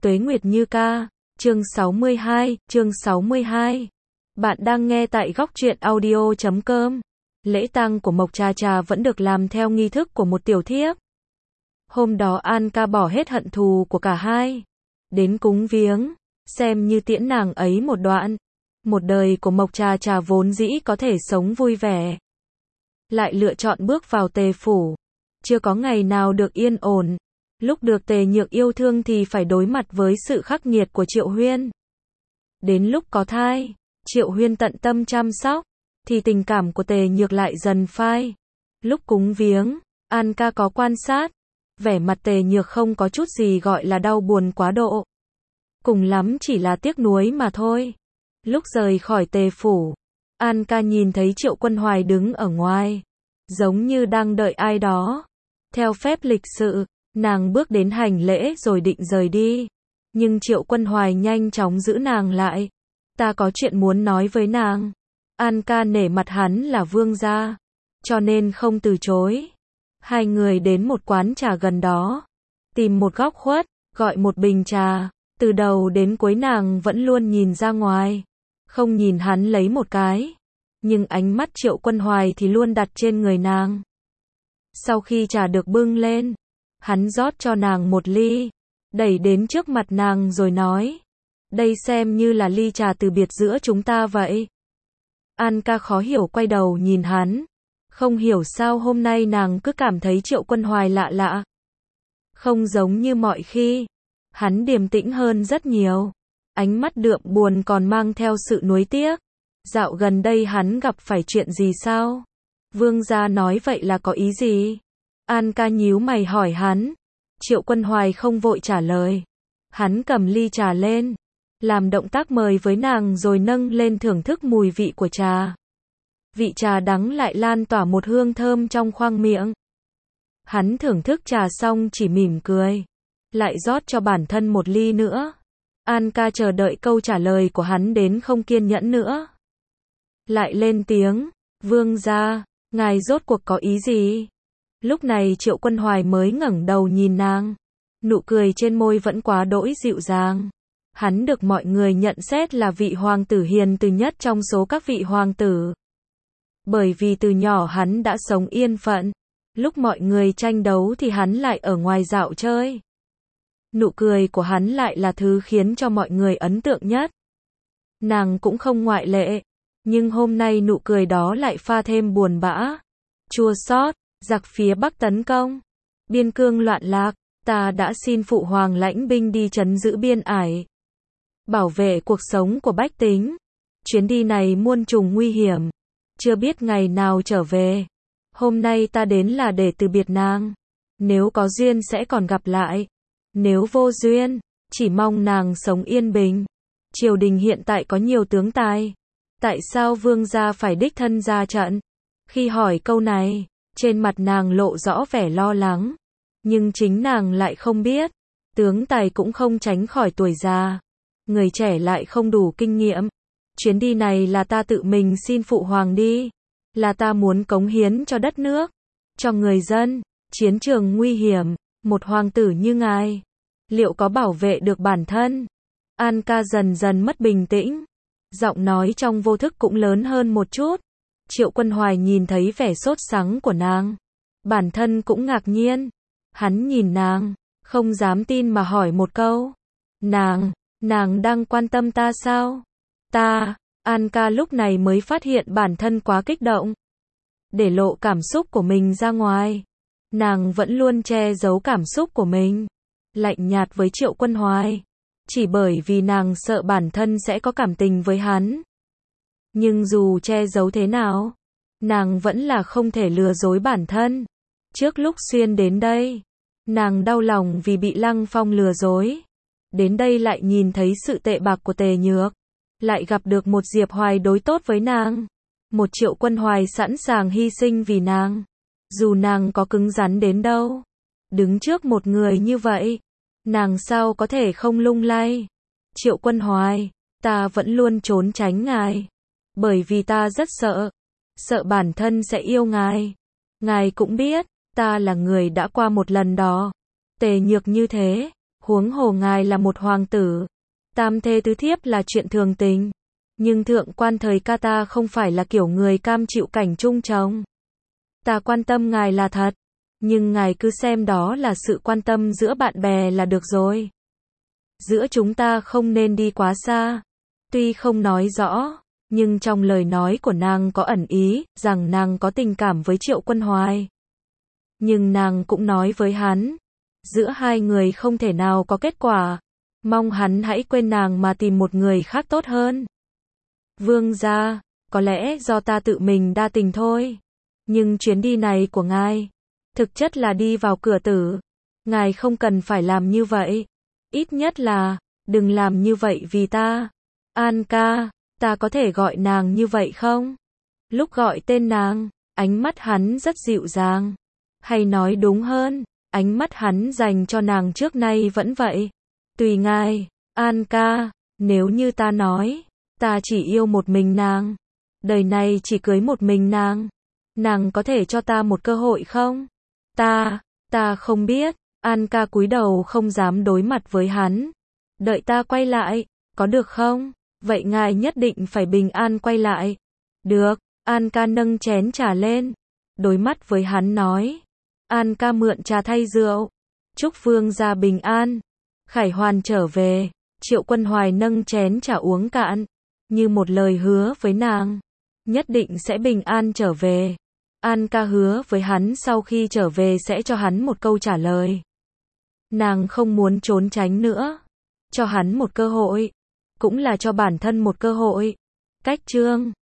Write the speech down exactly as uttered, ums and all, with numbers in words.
Tuế Nguyệt Như ca, chương sáu mươi hai, chương sáu mươi hai. Bạn đang nghe tại góc truyện audio chấm com. Lễ tang của Mộc Trà Trà vẫn được làm theo nghi thức của một tiểu thiếp. Hôm đó An ca bỏ hết hận thù của cả hai, đến cúng viếng, xem như tiễn nàng ấy một đoạn. Một đời của Mộc Trà Trà vốn dĩ có thể sống vui vẻ, lại lựa chọn bước vào Tề phủ, chưa có ngày nào được yên ổn. Lúc được Tề Nhược yêu thương thì phải đối mặt với sự khắc nghiệt của Triệu Huyên. Đến lúc có thai, Triệu Huyên tận tâm chăm sóc, thì tình cảm của Tề Nhược lại dần phai. Lúc cúng viếng, An ca có quan sát, vẻ mặt Tề Nhược không có chút gì gọi là đau buồn quá độ. Cùng lắm chỉ là tiếc nuối mà thôi. Lúc rời khỏi Tề phủ, An ca nhìn thấy Triệu Quân Hoài đứng ở ngoài, giống như đang đợi ai đó. Theo phép lịch sự, nàng bước đến hành lễ rồi định rời đi. Nhưng Triệu Quân Hoài nhanh chóng giữ nàng lại. Ta có chuyện muốn nói với nàng. An ca nể mặt hắn là vương gia, cho nên không từ chối. Hai người đến một quán trà gần đó, tìm một góc khuất, gọi một bình trà. Từ đầu đến cuối nàng vẫn luôn nhìn ra ngoài, không nhìn hắn lấy một cái. Nhưng ánh mắt Triệu Quân Hoài thì luôn đặt trên người nàng. Sau khi trà được bưng lên, hắn rót cho nàng một ly, đẩy đến trước mặt nàng rồi nói, đây xem như là ly trà từ biệt giữa chúng ta vậy. An ca khó hiểu quay đầu nhìn hắn, không hiểu sao hôm nay nàng cứ cảm thấy Triệu Quân Hoài lạ lạ. Không giống như mọi khi, hắn điềm tĩnh hơn rất nhiều, ánh mắt đượm buồn còn mang theo sự nuối tiếc. Dạo gần đây hắn gặp phải chuyện gì sao? Vương gia nói vậy là có ý gì? An ca nhíu mày hỏi hắn. Triệu Quân Hoài không vội trả lời. Hắn cầm ly trà lên, làm động tác mời với nàng rồi nâng lên thưởng thức mùi vị của trà. Vị trà đắng lại lan tỏa một hương thơm trong khoang miệng. Hắn thưởng thức trà xong chỉ mỉm cười, lại rót cho bản thân một ly nữa. An ca chờ đợi câu trả lời của hắn đến không kiên nhẫn nữa. Lại lên tiếng, vương gia, ngài rốt cuộc có ý gì? Lúc này Triệu Quân Hoài mới ngẩng đầu nhìn nàng. Nụ cười trên môi vẫn quá đỗi dịu dàng. Hắn được mọi người nhận xét là vị hoàng tử hiền từ nhất trong số các vị hoàng tử. Bởi vì từ nhỏ hắn đã sống yên phận. Lúc mọi người tranh đấu thì hắn lại ở ngoài dạo chơi. Nụ cười của hắn lại là thứ khiến cho mọi người ấn tượng nhất. Nàng cũng không ngoại lệ. Nhưng hôm nay nụ cười đó lại pha thêm buồn bã, chua xót. Giặc phía Bắc tấn công, biên cương loạn lạc, ta đã xin phụ hoàng lãnh binh đi trấn giữ biên ải, bảo vệ cuộc sống của bách tính. Chuyến đi này muôn trùng nguy hiểm, chưa biết ngày nào trở về. Hôm nay ta đến là để từ biệt nàng. Nếu có duyên sẽ còn gặp lại, nếu vô duyên, chỉ mong nàng sống yên bình. Triều đình hiện tại có nhiều tướng tài, tại sao vương gia phải đích thân ra trận? Khi hỏi câu này, trên mặt nàng lộ rõ vẻ lo lắng, nhưng chính nàng lại không biết, tướng tài cũng không tránh khỏi tuổi già, người trẻ lại không đủ kinh nghiệm. Chuyến đi này là ta tự mình xin phụ hoàng đi, là ta muốn cống hiến cho đất nước, cho người dân. Chiến trường nguy hiểm, một hoàng tử như ngài, liệu có bảo vệ được bản thân? An ca dần dần mất bình tĩnh, giọng nói trong vô thức cũng lớn hơn một chút. Triệu Quân Hoài nhìn thấy vẻ sốt sắng của nàng, bản thân cũng ngạc nhiên. Hắn nhìn nàng, không dám tin mà hỏi một câu. Nàng, nàng đang quan tâm ta sao? Ta, An ca lúc này mới phát hiện bản thân quá kích động, để lộ cảm xúc của mình ra ngoài. Nàng vẫn luôn che giấu cảm xúc của mình, lạnh nhạt với Triệu Quân Hoài, chỉ bởi vì nàng sợ bản thân sẽ có cảm tình với hắn. Nhưng dù che giấu thế nào, nàng vẫn là không thể lừa dối bản thân. Trước lúc xuyên đến đây, nàng đau lòng vì bị Lăng Phong lừa dối. Đến đây lại nhìn thấy sự tệ bạc của Tề Nhược, lại gặp được một Diệp Hoài đối tốt với nàng, một Triệu Quân Hoài sẵn sàng hy sinh vì nàng. Dù nàng có cứng rắn đến đâu, đứng trước một người như vậy, nàng sao có thể không lung lay? Triệu Quân Hoài, ta vẫn luôn trốn tránh ngài, bởi vì ta rất sợ, sợ bản thân sẽ yêu ngài. Ngài cũng biết, ta là người đã qua một lần đó. Tề Nhược như thế, Huống hồ ngài là một hoàng tử. Tam thê tứ thiếp là chuyện thường tình. Nhưng thượng quan thời ca ta không phải là kiểu người cam chịu cảnh chung chồng. Ta quan tâm ngài là thật. Nhưng ngài cứ xem đó là sự quan tâm giữa bạn bè là được rồi. Giữa chúng ta không nên đi quá xa. Tuy không nói rõ, nhưng trong lời nói của nàng có ẩn ý, rằng nàng có tình cảm với Triệu Quân Hoài. Nhưng nàng cũng nói với hắn, giữa hai người không thể nào có kết quả, mong hắn hãy quên nàng mà tìm một người khác tốt hơn. Vương gia, có lẽ do ta tự mình đa tình thôi, nhưng chuyến đi này của ngài, thực chất là đi vào cửa tử. Ngài không cần phải làm như vậy, ít nhất là, đừng làm như vậy vì ta. An ca, ta có thể gọi nàng như vậy không? Lúc gọi tên nàng, ánh mắt hắn rất dịu dàng. Hay nói đúng hơn, ánh mắt hắn dành cho nàng trước nay vẫn vậy. Tùy ngài, An ca, nếu như ta nói, ta chỉ yêu một mình nàng, đời này chỉ cưới một mình nàng, nàng có thể cho ta một cơ hội không? Ta, ta không biết. An ca cúi đầu không dám đối mặt với hắn. Đợi ta quay lại, có được không? Vậy ngài nhất định phải bình an quay lại. Được, An ca nâng chén trà lên, đối mắt với hắn nói. An ca mượn trà thay rượu. Chúc vương gia bình an. Khải hoàn trở về. Triệu Quân Hoài nâng chén trà uống cạn, như một lời hứa với nàng. Nhất định sẽ bình an trở về. An ca hứa với hắn sau khi trở về sẽ cho hắn một câu trả lời. Nàng không muốn trốn tránh nữa. Cho hắn một cơ hội. Cũng là cho bản thân một cơ hội. Cách chương